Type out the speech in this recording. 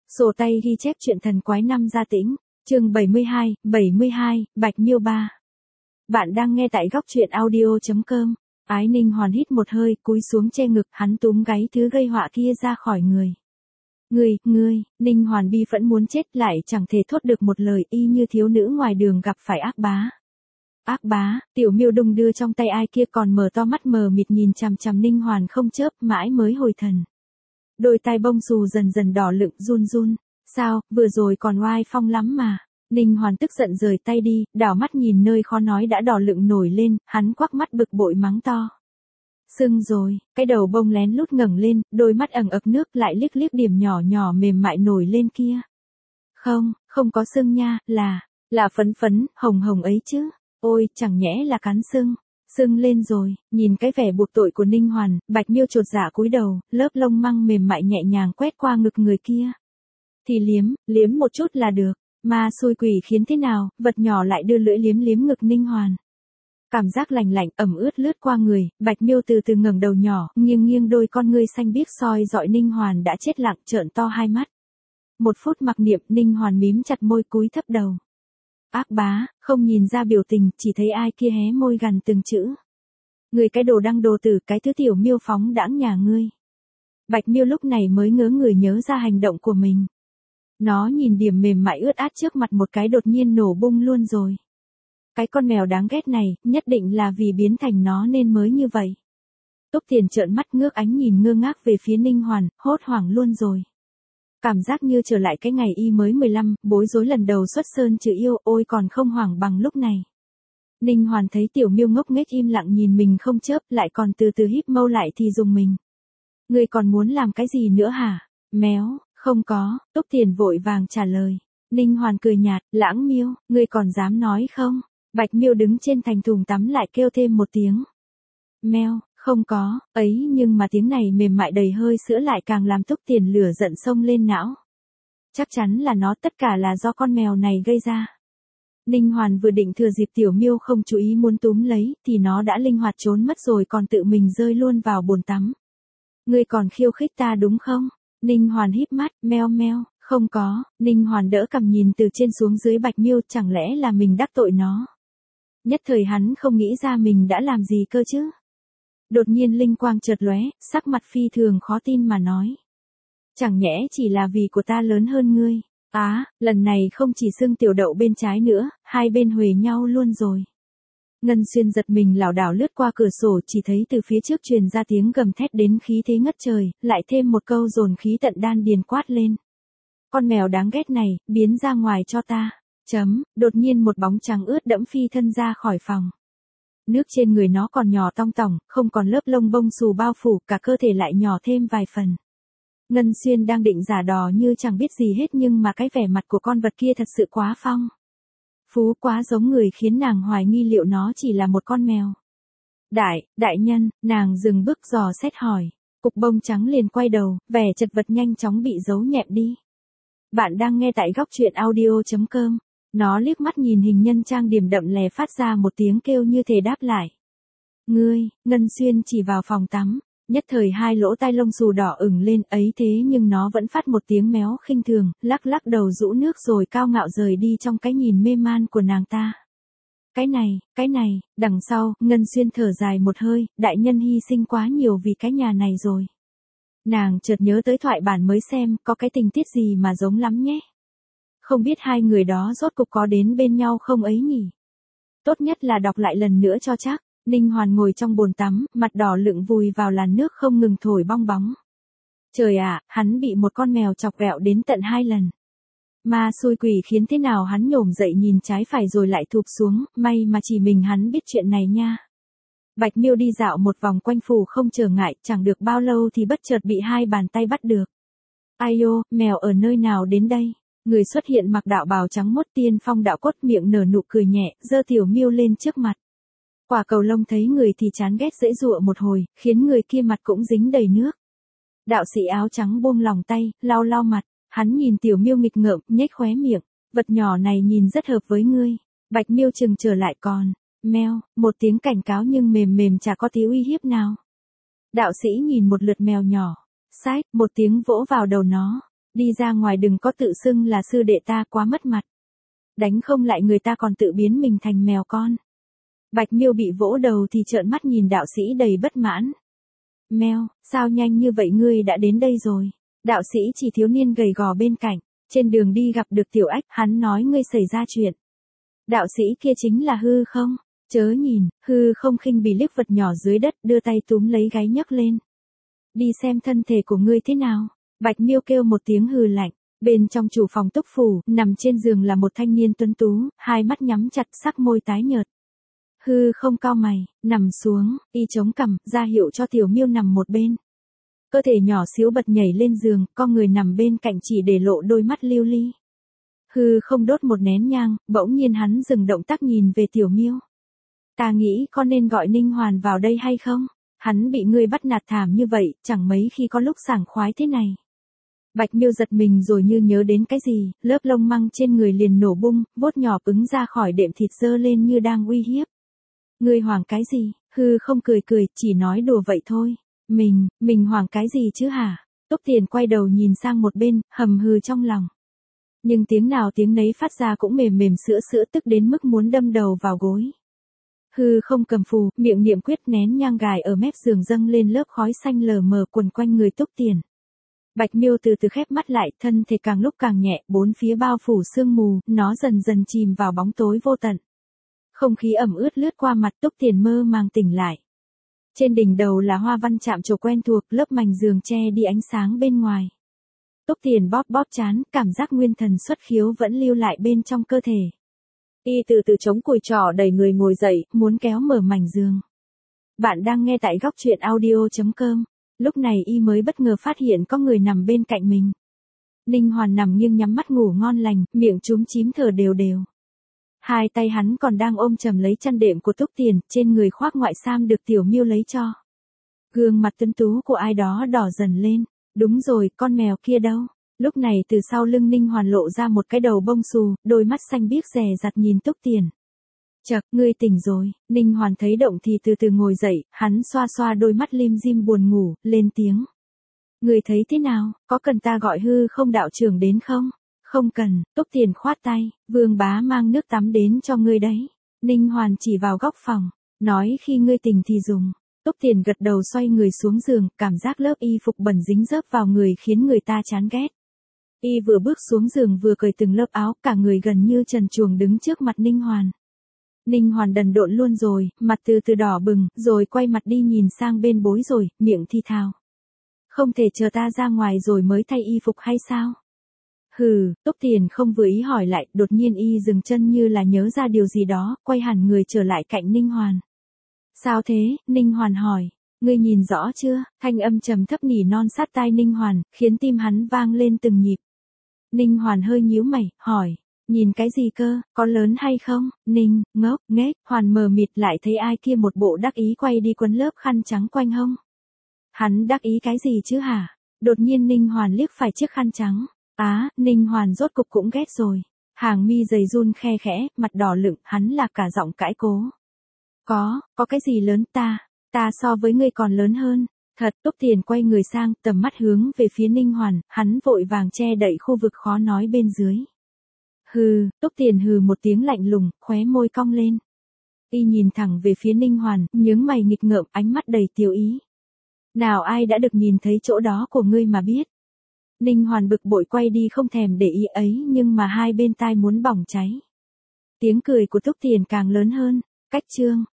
Sổ tay ghi chép chuyện thần quái năm gia tĩnh, chương 72, Bạch Miêu 3. Bạn đang nghe tại góc chuyện audio.com. Ái Ninh Hoàn hít một hơi, cúi xuống che ngực, hắn túm gáy thứ gây họa kia ra khỏi người. Ngươi, Ninh Hoàn bi phẫn muốn chết lại chẳng thể thốt được một lời, y như thiếu nữ ngoài đường gặp phải ác bá. Ác bá, Tiểu Miêu đung đưa trong tay ai kia còn mở to mắt mờ mịt nhìn chằm chằm Ninh Hoàn không chớp, mãi mới hồi thần. Đôi tai bông xù dần dần đỏ lựng run. Sao, vừa rồi còn oai phong lắm mà. Ninh Hoàn tức giận rời tay đi, đảo mắt nhìn nơi khó nói đã đỏ lựng nổi lên, hắn quắc mắt bực bội mắng to. Sưng rồi, cái đầu bông lén lút ngẩng lên, đôi mắt ẩn ực nước lại liếc liếc điểm nhỏ nhỏ mềm mại nổi lên kia. Không có sưng nha, là phấn, hồng ấy chứ. Ôi, chẳng nhẽ là cắn sưng lên rồi. Nhìn cái vẻ buộc tội của Ninh Hoàn, Bạch Miêu chột dạ cúi đầu, lớp lông măng mềm mại nhẹ nhàng quét qua ngực người kia. Thì liếm một chút là được. Ma xui quỷ khiến thế nào, vật nhỏ lại đưa lưỡi liếm ngực Ninh Hoàn. Cảm giác lạnh ẩm ướt lướt qua người, Bạch Miêu từ từ ngẩng đầu nhỏ, nghiêng đôi con ngươi xanh biếc soi dọi Ninh Hoàn đã chết lặng, trợn to hai mắt. Một phút mặc niệm, Ninh Hoàn mím chặt môi cúi thấp đầu. Ác bá, không nhìn ra biểu tình, chỉ thấy ai kia hé môi gằn từng chữ. Người cái đồ đăng đồ tử, cái thứ tiểu miêu phóng đãng nhà ngươi. Bạch Miêu lúc này mới ngớ người nhớ ra hành động của mình. Nó nhìn điểm mềm mại ướt át trước mặt một cái đột nhiên nổ bung luôn rồi. Cái con mèo đáng ghét này, nhất định là vì biến thành nó nên mới như vậy. Túc Tiền trợn mắt ngước ánh nhìn ngơ ngác về phía Ninh Hoàn, hốt hoảng luôn rồi. Cảm giác như trở lại cái ngày y mới 15, bối rối lần đầu xuất sơn chữ yêu, ôi còn không hoảng bằng lúc này. Ninh Hoàn thấy tiểu miêu ngốc nghếch im lặng nhìn mình không chớp, lại còn từ từ híp mâu lại thì dùng mình. Ngươi còn muốn làm cái gì nữa hả? Méo, không có, Túc Tiền vội vàng trả lời. Ninh Hoàn cười nhạt, Lãng Miêu, ngươi còn dám nói không? Bạch Miêu đứng trên thành thùng tắm lại kêu thêm một tiếng. Meo, không có, ấy nhưng mà tiếng này mềm mại đầy hơi sữa lại càng làm Túc Tiền lửa giận xông lên não. Chắc chắn là nó, tất cả là do con mèo này gây ra. Ninh Hoàn vừa định thừa dịp tiểu miêu không chú ý muốn túm lấy, thì nó đã linh hoạt trốn mất rồi còn tự mình rơi luôn vào bồn tắm. Ngươi còn khiêu khích ta đúng không? Ninh Hoàn híp mắt, meo, không có. Ninh Hoàn đỡ cằm nhìn từ trên xuống dưới Bạch Miêu, chẳng lẽ là mình đắc tội nó? Nhất thời hắn không nghĩ ra mình đã làm gì cơ chứ. Đột nhiên linh quang chợt lóe, sắc mặt phi thường khó tin mà nói. Chẳng nhẽ chỉ là vì của ta lớn hơn ngươi. Lần này không chỉ xương tiểu đậu bên trái nữa, hai bên huề nhau luôn rồi. Ngân Xuyên giật mình lảo đảo lướt qua cửa sổ, chỉ thấy từ phía trước truyền ra tiếng gầm thét đến khí thế ngất trời, lại thêm một câu dồn khí tận đan điền quát lên. Con mèo đáng ghét này, biến ra ngoài cho ta. Đột nhiên một bóng trắng ướt đẫm phi thân ra khỏi phòng. Nước trên người nó còn nhỏ tong tỏng, không còn lớp lông bông xù bao phủ, cả cơ thể lại nhỏ thêm vài phần. Ngân Xuyên đang định giả đò như chẳng biết gì hết, nhưng mà cái vẻ mặt của con vật kia thật sự quá phong phú, quá giống người khiến nàng hoài nghi liệu nó chỉ là một con mèo. Đại nhân, nàng dừng bước dò xét hỏi. Cục bông trắng liền quay đầu, vẻ chật vật nhanh chóng bị giấu nhẹm đi. Bạn đang nghe tại góc chuyện audio.com. Nó liếc mắt nhìn hình nhân trang điểm đậm lè phát ra một tiếng kêu như thể đáp lại. Ngươi, Ngân Xuyên chỉ vào phòng tắm. Nhất thời hai lỗ tai lông xù đỏ ửng lên, ấy thế nhưng nó vẫn phát một tiếng méo khinh thường, lắc đầu rũ nước rồi cao ngạo rời đi trong cái nhìn mê man của nàng ta. Cái này, đằng sau, Ngân Xuyên thở dài một hơi, đại nhân hy sinh quá nhiều vì cái nhà này rồi. Nàng chợt nhớ tới thoại bản mới xem, có cái tình tiết gì mà giống lắm nhé. Không biết hai người đó rốt cục có đến bên nhau không ấy nhỉ? Tốt nhất là đọc lại lần nữa cho chắc. Ninh Hoàn ngồi trong bồn tắm, mặt đỏ lựng vùi vào làn nước không ngừng thổi bong bóng. Trời ạ, hắn bị một con mèo chọc ghẹo đến tận 2 lần. Ma xui quỷ khiến thế nào, hắn nhổm dậy nhìn trái phải rồi lại thụp xuống, may mà chỉ mình hắn biết chuyện này nha. Bạch Miêu đi dạo một vòng quanh phủ không trở ngại, chẳng được bao lâu thì bất chợt bị hai bàn tay bắt được. Ai ô, mèo ở nơi nào đến đây? Người xuất hiện mặc đạo bào trắng mốt tiên phong đạo cốt, miệng nở nụ cười nhẹ, giơ tiểu miêu lên trước mặt. Quả cầu lông thấy người thì chán ghét dễ dụa một hồi, khiến người kia mặt cũng dính đầy nước. Đạo sĩ áo trắng buông lòng tay, lau mặt, hắn nhìn tiểu miêu nghịch ngợm, nhếch khóe miệng, vật nhỏ này nhìn rất hợp với ngươi. Bạch Miêu chừng trở lại còn, meo, một tiếng cảnh cáo nhưng mềm chả có tí uy hiếp nào. Đạo sĩ nhìn một lượt mèo nhỏ, xách, một tiếng vỗ vào đầu nó. Đi ra ngoài đừng có tự xưng là sư đệ ta, quá mất mặt. Đánh không lại người ta còn tự biến mình thành mèo con. Bạch Miêu bị vỗ đầu thì trợn mắt nhìn đạo sĩ đầy bất mãn. Mèo, sao nhanh như vậy ngươi đã đến đây rồi? Đạo sĩ chỉ thiếu niên gầy gò bên cạnh, trên đường đi gặp được Tiểu Ách, hắn nói ngươi xảy ra chuyện. Đạo sĩ kia chính là Hư Không, chớ nhìn, Hư Không khinh bỉ liếc vật nhỏ dưới đất, đưa tay túm lấy gáy nhấc lên. Đi xem thân thể của ngươi thế nào. Bạch Miêu kêu một tiếng hừ lạnh. Bên trong chủ phòng túc phủ, nằm trên giường là một thanh niên tuấn tú, hai mắt nhắm chặt, sắc môi tái nhợt. Hư Không cau mày, nằm xuống, y chống cằm, ra hiệu cho Tiểu Miêu nằm một bên. Cơ thể nhỏ xíu bật nhảy lên giường, con người nằm bên cạnh chỉ để lộ đôi mắt lưu ly. Hư Không đốt một nén nhang, bỗng nhiên hắn dừng động tác nhìn về Tiểu Miêu. Ta nghĩ con nên gọi Ninh Hoàn vào đây hay không? Hắn bị ngươi bắt nạt thảm như vậy, chẳng mấy khi có lúc sảng khoái thế này. Bạch Miêu giật mình rồi như nhớ đến cái gì, lớp lông măng trên người liền nổ bung, vuốt nhỏ ứng ra khỏi đệm thịt dơ lên như đang uy hiếp. Ngươi hoảng cái gì? Hư Không cười cười, chỉ nói đùa vậy thôi. Mình hoảng cái gì chứ hả? Túc Tiền quay đầu nhìn sang một bên, hầm hừ trong lòng. Nhưng tiếng nào tiếng nấy phát ra cũng mềm mềm sữa sữa, tức đến mức muốn đâm đầu vào gối. Hư Không cầm phù, miệng niệm quyết, nén nhang gài ở mép giường dâng lên lớp khói xanh lờ mờ quần quanh người Túc Tiền. Bạch Miêu từ từ khép mắt lại, thân thể càng lúc càng nhẹ, bốn phía bao phủ sương mù, nó dần dần chìm vào bóng tối vô tận. Không khí ẩm ướt lướt qua mặt, Túc Tiền mơ màng tỉnh lại. Trên đỉnh đầu là hoa văn chạm trổ quen thuộc, lớp mành giường che đi ánh sáng bên ngoài. Túc Tiền bóp bóp trán, cảm giác nguyên thần xuất khiếu vẫn lưu lại bên trong cơ thể. Y từ từ chống cùi trỏ đẩy người ngồi dậy, muốn kéo mở mảnh giường. Bạn đang nghe tại góc truyện audio.com. Lúc này y mới bất ngờ phát hiện có người nằm bên cạnh mình. Ninh Hoàn nằm nghiêng nhắm mắt ngủ ngon lành, miệng chúm chím thở đều đều. Hai tay hắn còn đang ôm chầm lấy chăn đệm của Túc Tiền, trên người khoác ngoại sam được Tiểu Miêu lấy cho. Gương mặt tuấn tú của ai đó đỏ dần lên. Đúng rồi, con mèo kia đâu? Lúc này từ sau lưng Ninh Hoàn lộ ra một cái đầu bông xù, đôi mắt xanh biếc dè dặt nhìn Túc Tiền. Chậc, ngươi tỉnh rồi. Ninh Hoàn thấy động thì từ từ ngồi dậy, hắn xoa xoa đôi mắt lim dim buồn ngủ, lên tiếng. Ngươi thấy thế nào, có cần ta gọi Hư Không đạo trưởng đến không? Không cần. Túc Tiền khoát tay, Vương bá mang nước tắm đến cho ngươi đấy. Ninh Hoàn chỉ vào góc phòng, nói khi ngươi tỉnh thì dùng. Túc Tiền gật đầu xoay người xuống giường, cảm giác lớp y phục bẩn dính dớp vào người khiến người ta chán ghét. Y vừa bước xuống giường vừa cởi từng lớp áo, cả người gần như trần truồng đứng trước mặt Ninh Hoàn. Ninh Hoàn đần độn luôn rồi, mặt từ từ đỏ bừng, rồi quay mặt đi nhìn sang bên bối rồi, miệng thì thào. Không thể chờ ta ra ngoài rồi mới thay y phục hay sao? Hừ, Túc Tiền không vừa ý hỏi lại, đột nhiên y dừng chân như là nhớ ra điều gì đó, quay hẳn người trở lại cạnh Ninh Hoàn. Sao thế? Ninh Hoàn hỏi. Ngươi nhìn rõ chưa? Thanh âm trầm thấp nỉ non sát tai Ninh Hoàn, khiến tim hắn vang lên từng nhịp. Ninh Hoàn hơi nhíu mày, hỏi. Nhìn cái gì cơ, có lớn hay không? Ninh, ngốc, nghếch, Hoàn mờ mịt lại thấy ai kia một bộ đắc ý quay đi quấn lớp khăn trắng quanh hông. Hắn đắc ý cái gì chứ hả? Đột nhiên Ninh Hoàn liếc phải chiếc khăn trắng. Ninh Hoàn rốt cục cũng ghét rồi. Hàng mi dày run khe khẽ, mặt đỏ lựng, hắn là cả giọng cãi cố. Có cái gì lớn ta so với ngươi còn lớn hơn. Thật. Túc Tiền quay người sang, tầm mắt hướng về phía Ninh Hoàn, hắn vội vàng che đậy khu vực khó nói bên dưới. Hừ, Túc Tiền hừ một tiếng lạnh lùng, khóe môi cong lên. Y nhìn thẳng về phía Ninh Hoàn, nhướng mày nghịch ngợm, ánh mắt đầy tiêu ý. Nào ai đã được nhìn thấy chỗ đó của ngươi mà biết. Ninh Hoàn bực bội quay đi không thèm để ý ấy, nhưng mà hai bên tai muốn bỏng cháy. Tiếng cười của Túc Tiền càng lớn hơn. Cách chương